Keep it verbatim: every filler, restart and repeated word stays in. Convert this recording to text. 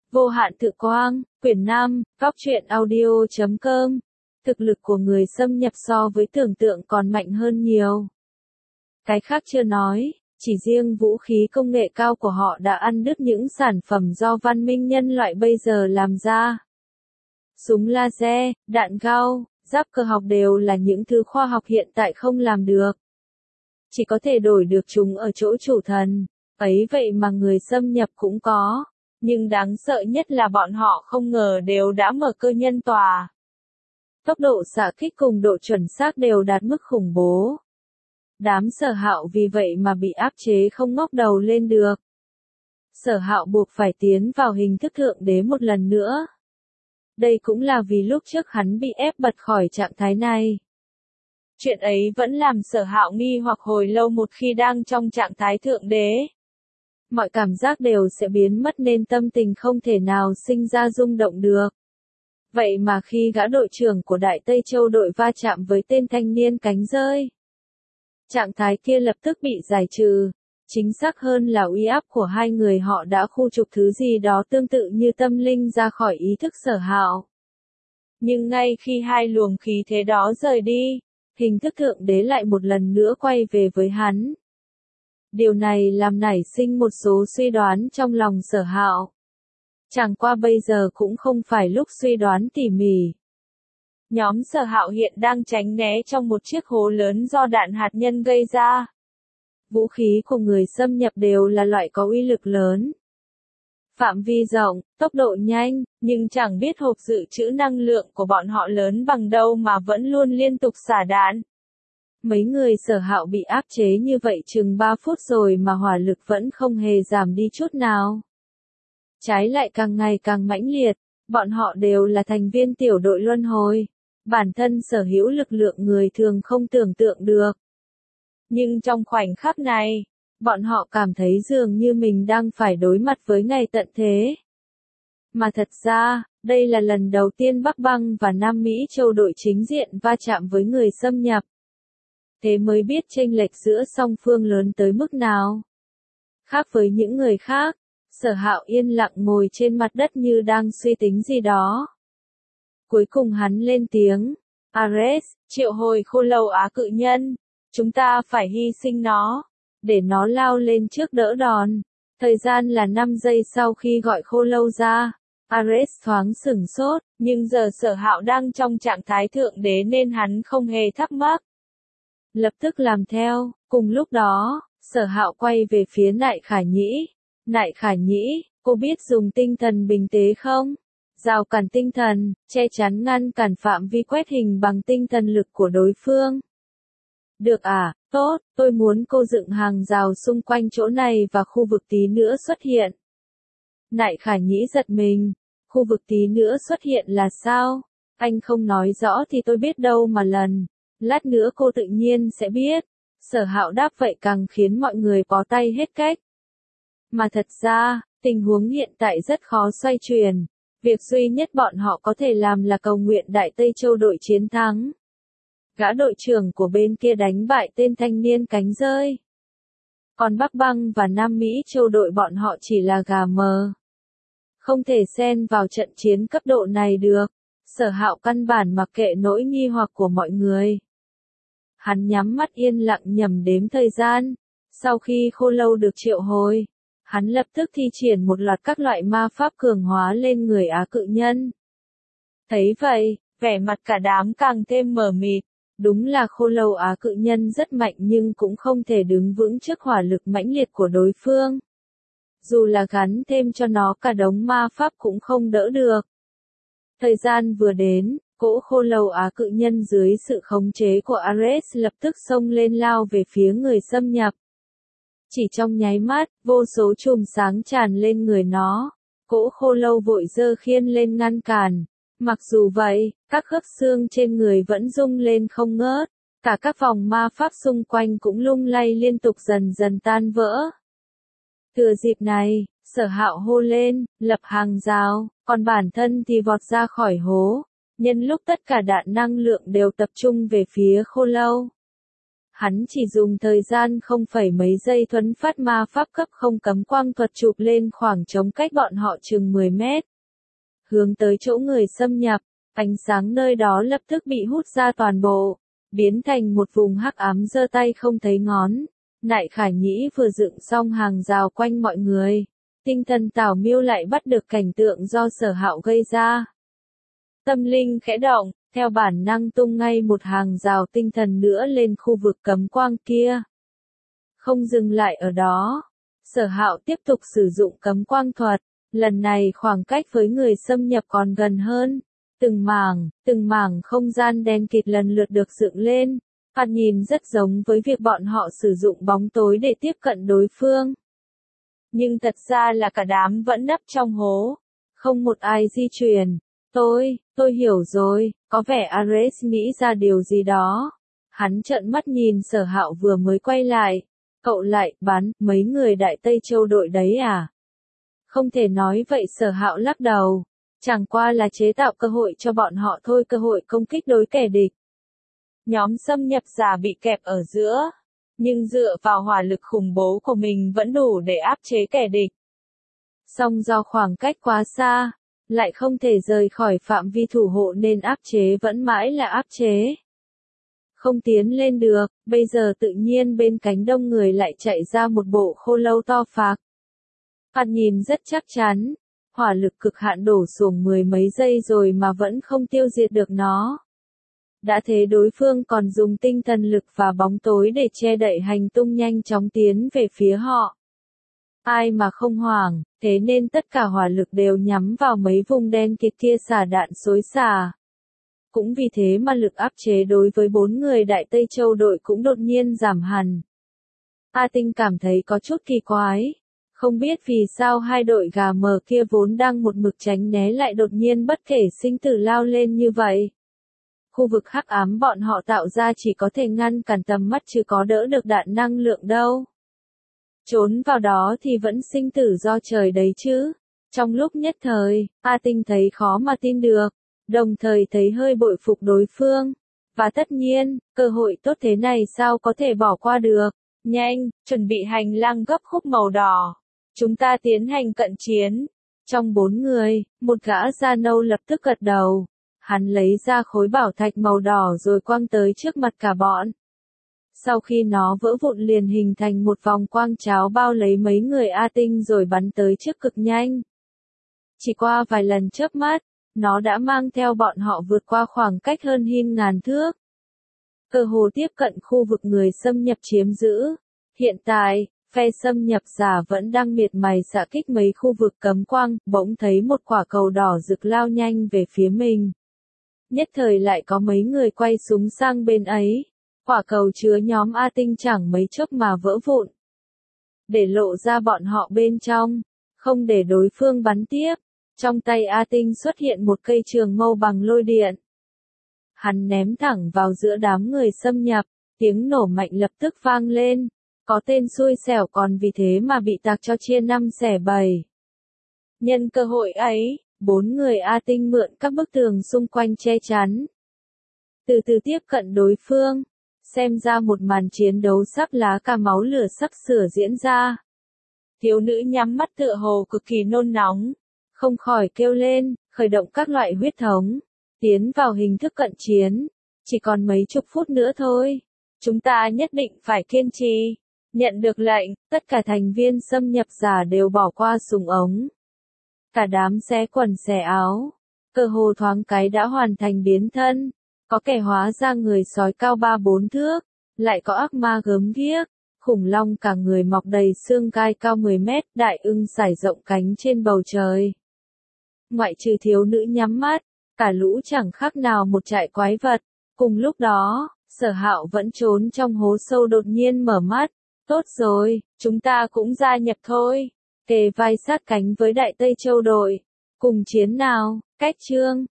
Vô hạn tự quang, quyển năm, góc truyện audio chấm com. Thực lực của người xâm nhập so với tưởng tượng còn mạnh hơn nhiều. Cái khác chưa nói, chỉ riêng vũ khí công nghệ cao của họ đã ăn đứt những sản phẩm do văn minh nhân loại bây giờ làm ra. Súng laser, đạn gao, giáp cơ học đều là những thứ khoa học hiện tại không làm được. Chỉ có thể đổi được chúng ở chỗ chủ thần, ấy vậy mà người xâm nhập cũng có. Nhưng đáng sợ nhất là bọn họ không ngờ đều đã mở cơ nhân tòa. Tốc độ xạ kích cùng độ chuẩn xác đều đạt mức khủng bố. Đám Sở Hạo vì vậy mà bị áp chế không ngóc đầu lên được. Sở Hạo buộc phải tiến vào hình thức thượng đế một lần nữa. Đây cũng là vì lúc trước hắn bị ép bật khỏi trạng thái này. Chuyện ấy vẫn làm Sở Hạo nghi hoặc hồi lâu một khi đang trong trạng thái thượng đế. Mọi cảm giác đều sẽ biến mất nên tâm tình không thể nào sinh ra rung động được. Vậy mà khi gã đội trưởng của Đại Tây Châu đội va chạm với tên thanh niên cánh rơi, trạng thái kia lập tức bị giải trừ. Chính xác hơn là uy áp của hai người họ đã khu trục thứ gì đó tương tự như tâm linh ra khỏi ý thức Sở Hạo. Nhưng ngay khi hai luồng khí thế đó rời đi, hình thức thượng đế lại một lần nữa quay về với hắn. Điều này làm nảy sinh một số suy đoán trong lòng Sở Hạo. Chẳng qua bây giờ cũng không phải lúc suy đoán tỉ mỉ. Nhóm Sở Hạo hiện đang tránh né trong một chiếc hố lớn do đạn hạt nhân gây ra. Vũ khí của người xâm nhập đều là loại có uy lực lớn. Phạm vi rộng, tốc độ nhanh, nhưng chẳng biết hộp dự trữ năng lượng của bọn họ lớn bằng đâu mà vẫn luôn liên tục xả đạn. Mấy người Sở Hạo bị áp chế như vậy chừng ba phút rồi mà hỏa lực vẫn không hề giảm đi chút nào. Trái lại càng ngày càng mãnh liệt, bọn họ đều là thành viên tiểu đội luân hồi. Bản thân sở hữu lực lượng người thường không tưởng tượng được. Nhưng trong khoảnh khắc này, bọn họ cảm thấy dường như mình đang phải đối mặt với ngày tận thế. Mà thật ra, đây là lần đầu tiên Bắc Băng và Nam Mỹ Châu đội chính diện va chạm với người xâm nhập. Thế mới biết chênh lệch giữa song phương lớn tới mức nào. Khác với những người khác, Sở Hạo yên lặng ngồi trên mặt đất như đang suy tính gì đó. Cuối cùng hắn lên tiếng, Ares, triệu hồi khô lâu Á cự nhân, chúng ta phải hy sinh nó, để nó lao lên trước đỡ đòn. Thời gian là năm giây sau khi gọi khô lâu ra, Ares thoáng sửng sốt, nhưng giờ Sở Hạo đang trong trạng thái thượng đế nên hắn không hề thắc mắc. Lập tức làm theo, cùng lúc đó, Sở Hạo quay về phía Nại Khả Nhĩ. Nại Khả Nhĩ, cô biết dùng tinh thần bình tế không? Rào cản tinh thần, che chắn ngăn cản phạm vi quét hình bằng tinh thần lực của đối phương. Được à, tốt, tôi muốn cô dựng hàng rào xung quanh chỗ này và khu vực tí nữa xuất hiện. Nại Khả Nhĩ giật mình, khu vực tí nữa xuất hiện là sao? Anh không nói rõ thì tôi biết đâu mà lần. Lát nữa cô tự nhiên sẽ biết. Sở Hạo đáp vậy càng khiến mọi người bó tay hết cách. Mà thật ra, tình huống hiện tại rất khó xoay chuyển. Việc duy nhất bọn họ có thể làm là cầu nguyện Đại Tây Châu đội chiến thắng. Gã đội trưởng của bên kia đánh bại tên thanh niên cánh rơi. Còn Bắc Băng và Nam Mỹ Châu đội bọn họ chỉ là gà mờ. Không thể xen vào trận chiến cấp độ này được. Sở Hạo căn bản mặc kệ nỗi nghi hoặc của mọi người. Hắn nhắm mắt yên lặng nhẩm đếm thời gian. Sau khi khô lâu được triệu hồi, hắn lập tức thi triển một loạt các loại ma pháp cường hóa lên người Á cự nhân. Thấy vậy, vẻ mặt cả đám càng thêm mờ mịt. Đúng là khô lâu Á cự nhân rất mạnh nhưng cũng không thể đứng vững trước hỏa lực mãnh liệt của đối phương. Dù là gắn thêm cho nó cả đống ma pháp cũng không đỡ được. Thời gian vừa đến, cỗ khô lâu Á cự nhân dưới sự khống chế của Ares lập tức xông lên lao về phía người xâm nhập. Chỉ trong nháy mắt, vô số chùm sáng tràn lên người nó. Cỗ khô lâu vội giơ khiên lên ngăn cản. Mặc dù vậy, các khớp xương trên người vẫn rung lên không ngớt. Cả các vòng ma pháp xung quanh cũng lung lay liên tục dần dần tan vỡ. Thừa dịp này, Sở Hạo hô lên, lập hàng rào, còn bản thân thì vọt ra khỏi hố. Nhân lúc tất cả đạn năng lượng đều tập trung về phía khô lâu. Hắn chỉ dùng thời gian không phẩy mấy giây thuấn phát ma pháp cấp không cấm quang thuật chụp lên khoảng trống cách bọn họ chừng mười mét. Hướng tới chỗ người xâm nhập, ánh sáng nơi đó lập tức bị hút ra toàn bộ, biến thành một vùng hắc ám giơ tay không thấy ngón. Nại Khải Nhĩ vừa dựng xong hàng rào quanh mọi người. Tinh thần Tào Miêu lại bắt được cảnh tượng do Sở Hạo gây ra. Tâm linh khẽ động, theo bản năng tung ngay một hàng rào tinh thần nữa lên khu vực cấm quang kia. Không dừng lại ở đó, Sở Hạo tiếp tục sử dụng cấm quang thuật, lần này khoảng cách với người xâm nhập còn gần hơn. Từng mảng, từng mảng không gian đen kịt lần lượt được dựng lên, thoạt nhìn rất giống với việc bọn họ sử dụng bóng tối để tiếp cận đối phương. Nhưng thật ra là cả đám vẫn nấp trong hố, không một ai di chuyển. Tôi, tôi hiểu rồi, có vẻ Ares nghĩ ra điều gì đó. Hắn trợn mắt nhìn Sở Hạo vừa mới quay lại. Cậu lại bắn mấy người Đại Tây Châu đội đấy à? Không thể nói vậy, Sở Hạo lắc đầu. Chẳng qua là chế tạo cơ hội cho bọn họ thôi, cơ hội công kích đối kẻ địch. Nhóm xâm nhập giả bị kẹp ở giữa, nhưng dựa vào hỏa lực khủng bố của mình vẫn đủ để áp chế kẻ địch. Song do khoảng cách quá xa, lại không thể rời khỏi phạm vi thủ hộ nên áp chế vẫn mãi là áp chế. Không tiến lên được, bây giờ tự nhiên bên cánh đông người lại chạy ra một bộ khô lâu to phạc. Thoạt nhìn rất chắc chắn, hỏa lực cực hạn đổ xuống mười mấy giây rồi mà vẫn không tiêu diệt được nó. Đã thế đối phương còn dùng tinh thần lực và bóng tối để che đậy hành tung nhanh chóng tiến về phía họ. Ai mà không hoảng, thế nên tất cả hỏa lực đều nhắm vào mấy vùng đen kịt kia xả đạn xối xả. Cũng vì thế mà lực áp chế đối với bốn người Đại Tây Châu đội cũng đột nhiên giảm hẳn. A Tinh cảm thấy có chút kỳ quái. Không biết vì sao hai đội gà mờ kia vốn đang một mực tránh né lại đột nhiên bất kể sinh tử lao lên như vậy. Khu vực hắc ám bọn họ tạo ra chỉ có thể ngăn cản tầm mắt chứ có đỡ được đạn năng lượng đâu. Trốn vào đó thì vẫn sinh tử do trời đấy chứ. Trong lúc nhất thời, A Tinh thấy khó mà tin được, đồng thời thấy hơi bội phục đối phương. Và tất nhiên, cơ hội tốt thế này sao có thể bỏ qua được. Nhanh, chuẩn bị hành lang gấp khúc màu đỏ. Chúng ta tiến hành cận chiến. Trong bốn người, một gã da nâu lập tức gật đầu. Hắn lấy ra khối bảo thạch màu đỏ rồi quăng tới trước mặt cả bọn. Sau khi nó vỡ vụn liền hình thành một vòng quang cháo bao lấy mấy người A Tinh rồi bắn tới trước cực nhanh. Chỉ qua vài lần chớp mắt, nó đã mang theo bọn họ vượt qua khoảng cách hơn nghìn ngàn thước. Cơ hồ tiếp cận khu vực người xâm nhập chiếm giữ. Hiện tại, phe xâm nhập giả vẫn đang miệt mài xạ kích mấy khu vực cấm quang, bỗng thấy một quả cầu đỏ rực lao nhanh về phía mình. Nhất thời lại có mấy người quay súng sang bên ấy. Quả cầu chứa nhóm A Tinh chẳng mấy chốc mà vỡ vụn. Để lộ ra bọn họ bên trong, không để đối phương bắn tiếp. Trong tay A Tinh xuất hiện một cây trường mâu bằng lôi điện. Hắn ném thẳng vào giữa đám người xâm nhập, tiếng nổ mạnh lập tức vang lên. Có tên xui xẻo còn vì thế mà bị tạc cho chia năm xẻ bảy. Nhân cơ hội ấy, bốn người A Tinh mượn các bức tường xung quanh che chắn. Từ từ tiếp cận đối phương, xem ra một màn chiến đấu sắc lá cả máu lửa sắp sửa diễn ra. Thiếu nữ nhắm mắt tựa hồ cực kỳ nôn nóng, không khỏi kêu lên, khởi động các loại huyết thống, tiến vào hình thức cận chiến. Chỉ còn mấy chục phút nữa thôi, chúng ta nhất định phải kiên trì. Nhận được lệnh, tất cả thành viên xâm nhập giả đều bỏ qua súng ống. Cả đám xé quần xẻ áo, cơ hồ thoáng cái đã hoàn thành biến thân. Có kẻ hóa ra người sói cao ba bốn thước, lại có ác ma gớm ghiếc, khủng long cả người mọc đầy xương gai cao mười mét, đại ưng sải rộng cánh trên bầu trời. Ngoại trừ thiếu nữ nhắm mắt, cả lũ chẳng khác nào một trại quái vật. Cùng lúc đó, Sở Hạo vẫn trốn trong hố sâu đột nhiên mở mắt. Tốt rồi, chúng ta cũng gia nhập thôi. Kề vai sát cánh với Đại Tây Châu đội. Cùng chiến nào, cách chương.